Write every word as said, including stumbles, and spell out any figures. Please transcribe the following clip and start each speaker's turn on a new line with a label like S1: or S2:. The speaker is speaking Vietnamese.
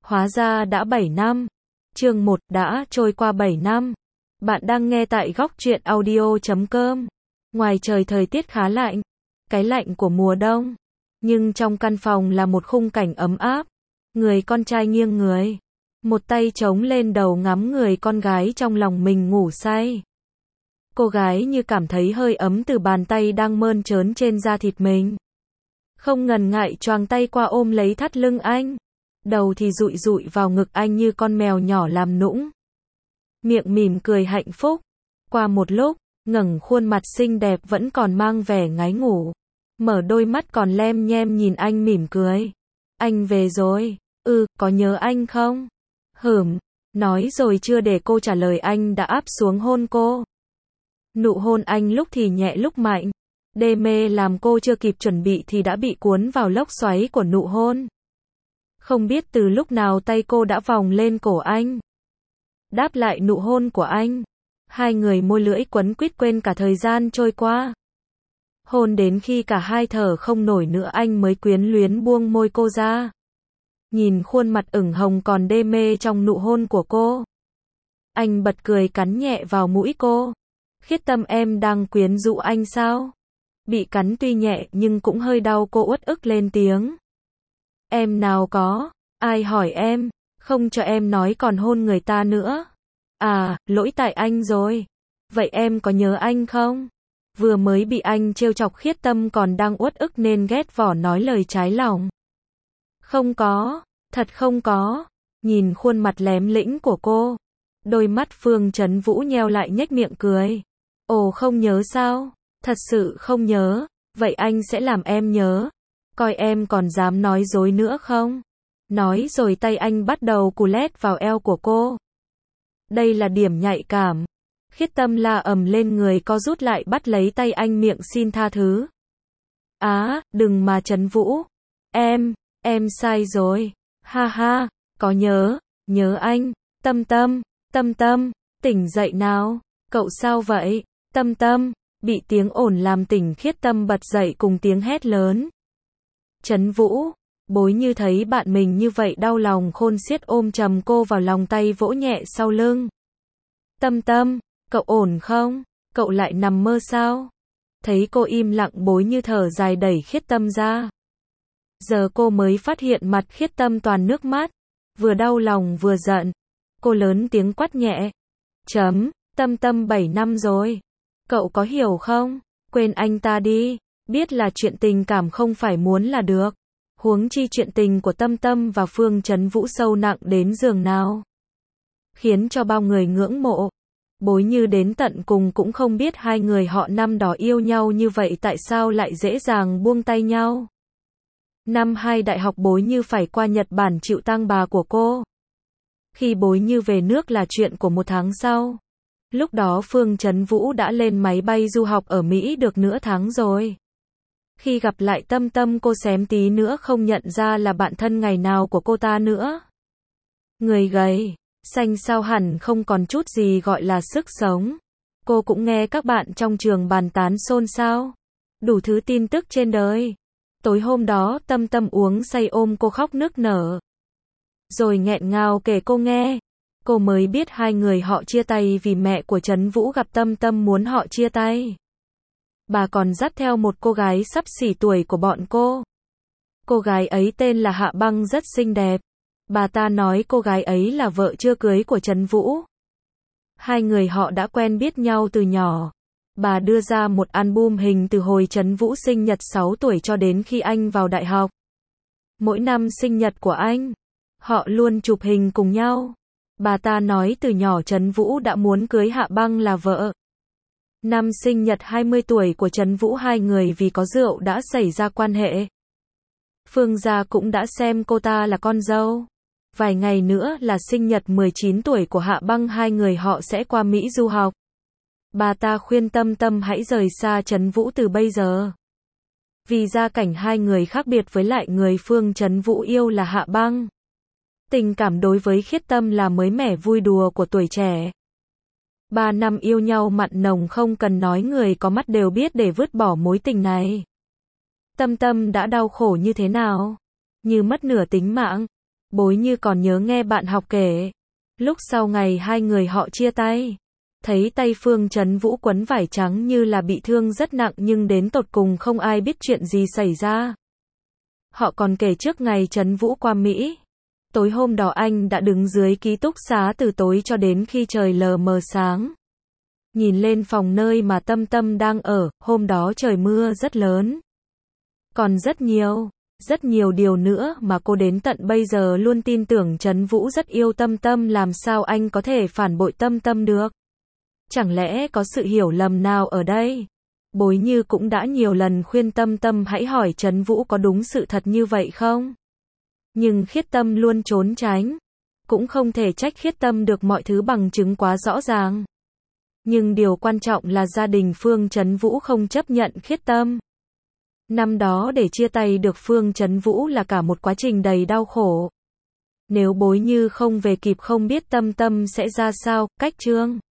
S1: Hóa ra đã bảy năm. Chương một, đã trôi qua bảy năm. Bạn đang nghe tại góc truyện audio chấm com. Ngoài trời thời tiết khá lạnh, cái lạnh của mùa đông. Nhưng trong căn phòng là một khung cảnh ấm áp. Người con trai nghiêng người, một tay chống lên đầu ngắm người con gái trong lòng mình ngủ say. Cô gái như cảm thấy hơi ấm từ bàn tay đang mơn trớn trên da thịt mình. Không ngần ngại choàng tay qua ôm lấy thắt lưng anh. Đầu thì dụi dụi vào ngực anh như con mèo nhỏ làm nũng. Miệng mỉm cười hạnh phúc. Qua một lúc, ngẩng khuôn mặt xinh đẹp vẫn còn mang vẻ ngái ngủ. Mở đôi mắt còn lem nhem nhìn anh mỉm cười. Anh về rồi. Ừ, có nhớ anh không? Hửm. Nói rồi chưa để cô trả lời anh đã áp xuống hôn cô. Nụ hôn anh lúc thì nhẹ lúc mạnh. Đê mê làm cô chưa kịp chuẩn bị thì đã bị cuốn vào lốc xoáy của nụ hôn. Không biết từ lúc nào tay cô đã vòng lên cổ anh. Đáp lại nụ hôn của anh. Hai người môi lưỡi quấn quýt quên cả thời gian trôi qua. Hôn đến khi cả hai thở không nổi nữa anh mới quyến luyến buông môi cô ra. Nhìn khuôn mặt ửng hồng còn đê mê trong nụ hôn của cô. Anh bật cười cắn nhẹ vào mũi cô. Khiết Tâm, em đang quyến rũ anh sao? Bị cắn tuy nhẹ nhưng cũng hơi đau, cô uất ức lên tiếng. Em nào có, ai hỏi em, không cho em nói còn hôn người ta nữa. À, lỗi tại anh rồi. Vậy em có nhớ anh không? Vừa mới bị anh trêu chọc Khiết Tâm còn đang uất ức nên ghét vỏ nói lời trái lòng. Không có, thật không có. Nhìn khuôn mặt lém lĩnh của cô, đôi mắt Phương Trấn Vũ nheo lại nhếch miệng cười. Ồ, không nhớ sao? Thật sự không nhớ. Vậy anh sẽ làm em nhớ. Coi em còn dám nói dối nữa không? Nói rồi tay anh bắt đầu cù lét vào eo của cô. Đây là điểm nhạy cảm. Khiết Tâm la ầm lên người co rút lại bắt lấy tay anh miệng xin tha thứ. Á, đừng mà Trấn Vũ. Em, em sai rồi. Ha ha, có nhớ, nhớ anh. Tâm Tâm, Tâm Tâm, tỉnh dậy nào. Cậu sao vậy? Tâm Tâm, bị tiếng ồn làm tỉnh Khiết Tâm bật dậy cùng tiếng hét lớn. Trấn Vũ, Bối Như thấy bạn mình như vậy đau lòng khôn xiết ôm chầm cô vào lòng, tay vỗ nhẹ sau lưng. Tâm Tâm, cậu ổn không? Cậu lại nằm mơ sao? Thấy cô im lặng, Bối Như thở dài đẩy Khiết Tâm ra. Giờ cô mới phát hiện mặt Khiết Tâm toàn nước mắt, vừa đau lòng vừa giận. Cô lớn tiếng quát nhẹ. Chấm, Tâm Tâm bảy năm rồi. Cậu có hiểu không? Quên anh ta đi. Biết là chuyện tình cảm không phải muốn là được. Huống chi chuyện tình của Tâm Tâm và Phương Trấn Vũ sâu nặng đến giường nào. Khiến cho bao người ngưỡng mộ. Bối Như đến tận cùng cũng không biết hai người họ năm đó yêu nhau như vậy tại sao lại dễ dàng buông tay nhau. Năm hai đại học Bối Như phải qua Nhật Bản chịu tang bà của cô. Khi Bối Như về nước là chuyện của một tháng sau. Lúc đó Phương Trấn Vũ đã lên máy bay du học ở Mỹ được nửa tháng rồi. Khi gặp lại Tâm Tâm cô xém tí nữa không nhận ra là bạn thân ngày nào của cô ta nữa. Người gầy, xanh xao hẳn không còn chút gì gọi là sức sống. Cô cũng nghe các bạn trong trường bàn tán xôn xao. Đủ thứ tin tức trên đời. Tối hôm đó Tâm Tâm uống say ôm cô khóc nức nở. Rồi nghẹn ngào kể cô nghe. Cô mới biết hai người họ chia tay vì mẹ của Trấn Vũ gặp Tâm Tâm muốn họ chia tay. Bà còn dắt theo một cô gái sắp xỉ tuổi của bọn cô. Cô gái ấy tên là Hạ Băng, rất xinh đẹp. Bà ta nói cô gái ấy là vợ chưa cưới của Trấn Vũ. Hai người họ đã quen biết nhau từ nhỏ. Bà đưa ra một album hình từ hồi Trấn Vũ sinh nhật sáu tuổi cho đến khi anh vào đại học. Mỗi năm sinh nhật của anh, họ luôn chụp hình cùng nhau. Bà ta nói từ nhỏ Trấn Vũ đã muốn cưới Hạ Băng là vợ. Năm sinh nhật hai mươi tuổi của Trấn Vũ hai người vì có rượu đã xảy ra quan hệ. Phương gia cũng đã xem cô ta là con dâu. Vài ngày nữa là sinh nhật mười chín tuổi của Hạ Băng, hai người họ sẽ qua Mỹ du học. Bà ta khuyên Tâm Tâm hãy rời xa Trấn Vũ từ bây giờ. Vì gia cảnh hai người khác biệt với lại người Phương Trấn Vũ yêu là Hạ Băng. Tình cảm đối với Khiết Tâm là mới mẻ vui đùa của tuổi trẻ. Ba năm yêu nhau mặn nồng không cần nói, người có mắt đều biết để vứt bỏ mối tình này. Tâm Tâm đã đau khổ như thế nào? Như mất nửa tính mạng. Bối Như còn nhớ nghe bạn học kể. Lúc sau ngày hai người họ chia tay. Thấy tay Phương Chấn Vũ quấn vải trắng như là bị thương rất nặng nhưng đến tột cùng không ai biết chuyện gì xảy ra. Họ còn kể trước ngày Chấn Vũ qua Mỹ. Tối hôm đó anh đã đứng dưới ký túc xá từ tối cho đến khi trời lờ mờ sáng. Nhìn lên phòng nơi mà Tâm Tâm đang ở, hôm đó trời mưa rất lớn. Còn rất nhiều, rất nhiều điều nữa mà cô đến tận bây giờ luôn tin tưởng Chấn Vũ rất yêu Tâm Tâm, làm sao anh có thể phản bội Tâm Tâm được? Chẳng lẽ có sự hiểu lầm nào ở đây? Bối Như cũng đã nhiều lần khuyên Tâm Tâm hãy hỏi Chấn Vũ có đúng sự thật như vậy không? Nhưng Khiết Tâm luôn trốn tránh. Cũng không thể trách Khiết Tâm được, mọi thứ bằng chứng quá rõ ràng. Nhưng điều quan trọng là gia đình Phương Chấn Vũ không chấp nhận Khiết Tâm. Năm đó để chia tay được Phương Chấn Vũ là cả một quá trình đầy đau khổ. Nếu Bối Như không về kịp không biết Tâm Tâm sẽ ra sao. Cách chương